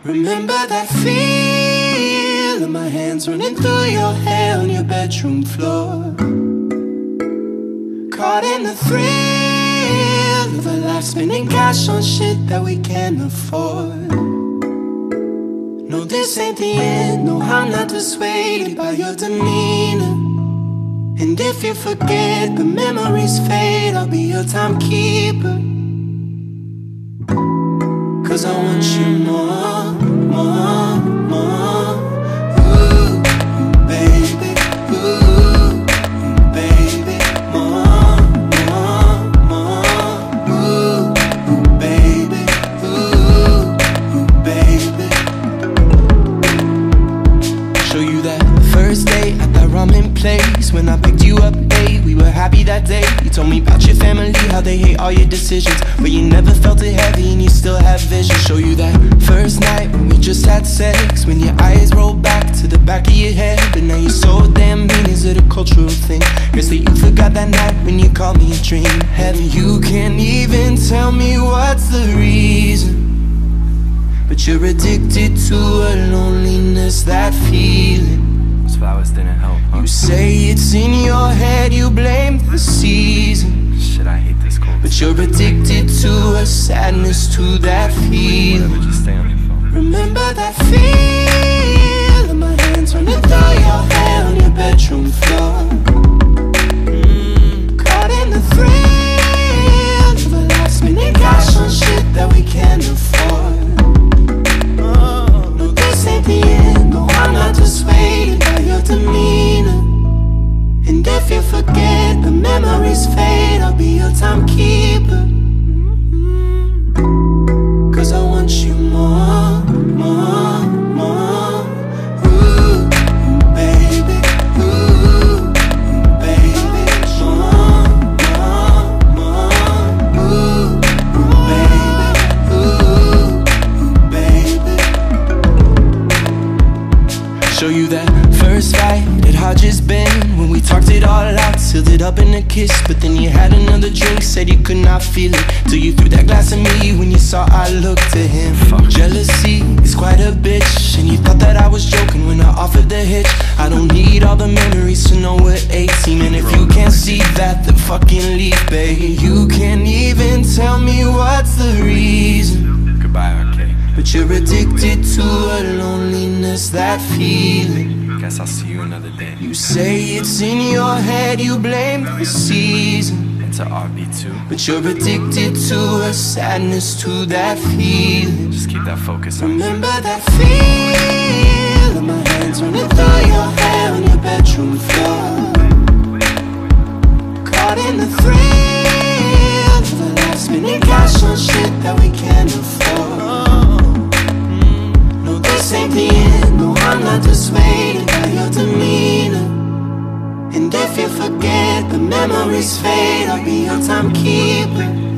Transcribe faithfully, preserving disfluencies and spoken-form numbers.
Remember that feel of my hands running through your hair on your bedroom floor. Caught in the thrill of a life spending cash on shit that we can't afford. No, this ain't the end, no, I'm not persuaded by your demeanor. And if you forget, the memories fade, I'll be your timekeeper. Cause I want you more, more, more. Ooh, baby, ooh, baby, more, more, more. Ooh, baby, ooh, baby. Show you that first day at that ramen place. When I picked you up, hey, we were happy that day. You told me about your family, how they hate all your decisions, but you never felt it heavy and you still have vision. Show you that first night when we just had sex, when your eyes rolled back to the back of your head. But now you're so damn mean, is it a cultural thing? Guess that you forgot that night when you called me a dream. Heaven, you can't even tell me what's the reason, but you're addicted to a loneliness, that feeling. Those flowers didn't help, huh? You say it's in your head, you blame the season. Shit, I hate this cold. But you're addicted to a sadness, to that feeling. Whatever, just stay on your phone. Remember that feel of my hands running through your hair on your bedroom floor. mm, Caught in the thrill of a life spending cash on shit that we can't afford. Oh, no, this ain't the end, no, I'm not persuaded by your demeanor. And if you forget, the memories fade, I'll be your timekeeper. Cause I want you more, more, more. Ooh, baby, ooh, baby, more, more, more. Ooh, baby, ooh, baby. Show you that first fight at Hodges Bend, when we talked it all out, sealed it up in a kiss. But then you had another drink, said you could not feel it, till you threw that glass at me when you saw I looked to him. Fuck. Jealousy is quite a bitch, and you thought that I was joking when I offered the hitch. I don't need all the memories to know we're eighteen, and if you can't see that, then fucking leave, babe. You can't even tell me what's the reason. Goodbye, okay. But you're addicted to a loneliness, that feeling. Guess I'll see you another day. You say it's in your head, you blame the season. It's a R B two. But you're addicted to a sadness, to that feeling. Just keep that focus on me. Remember that feel of my hands running through your hair on your bedroom floor. Caught in the thrill of a life spending cash on shit that we can't afford. No, this ain't the end, no, I'm not persuaded by your demeanor. And if you forget, the memories fade, I'll be your timekeeper.